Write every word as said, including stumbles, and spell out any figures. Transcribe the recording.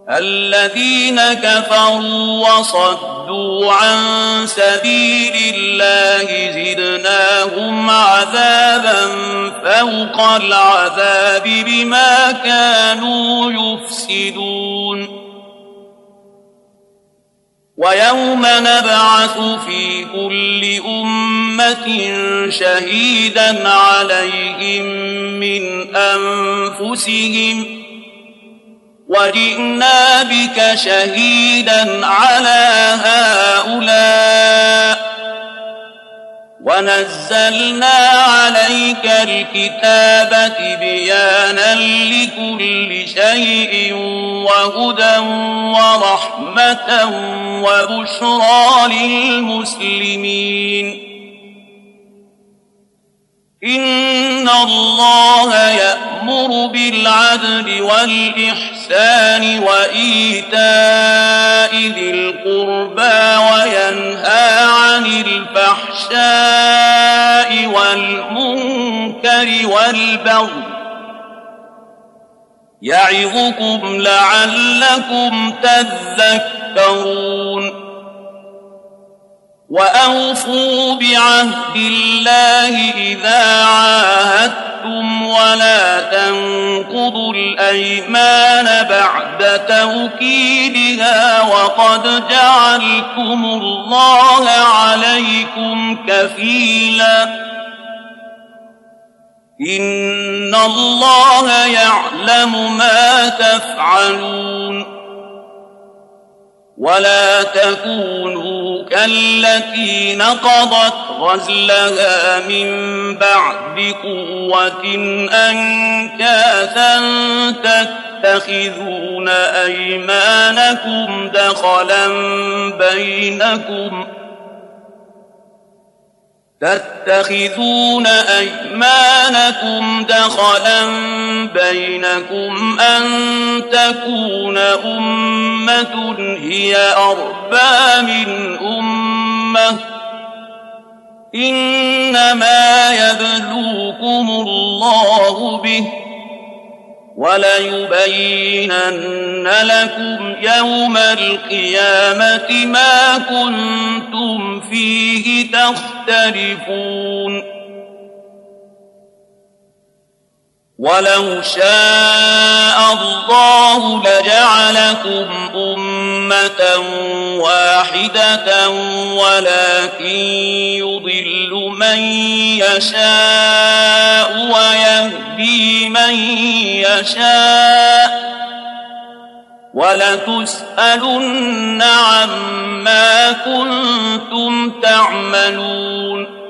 الذين كفروا وصدوا عن سبيل الله زدناهم عذابا فوق العذاب بما كانوا يفسدون ويوم نبعث في كل أمة شهيدا عليهم من أنفسهم وجئنا بك شهيدا على هؤلاء ونزلنا عليك الكتاب بيانا لكل شيء وهدى ورحمة وبشرى للمسلمين إن الله يأمر بالعدل والإحسان وإيتاء ذي القربى وينهى عن الفحشاء والمنكر والبغي يعظكم لعلكم تذكرون وأوفوا بعهد الله إذا عاهدتم ولا تنقضوا الأيمان بعد توكيدها وقد جعلتم الله عليكم كفيلا إن الله يعلم ما تفعلون ولا تكونوا كالتي نقضت غزلها من بعد قوة أنكاثا تتخذون أيمانكم دخلا بينكم تتخذون أيمانكم دخلا بينكم أن تكون أمة هي أربى من أمة إنما يبلوكم الله به وليبينن لكم يوم القيامة ما كنتم فيه تختلفون ولو شاء الله لجعلكم أمة واحدة ولكن يضل من يشاء ويهدي من يشاء ولتسألن عما كنتم تعملون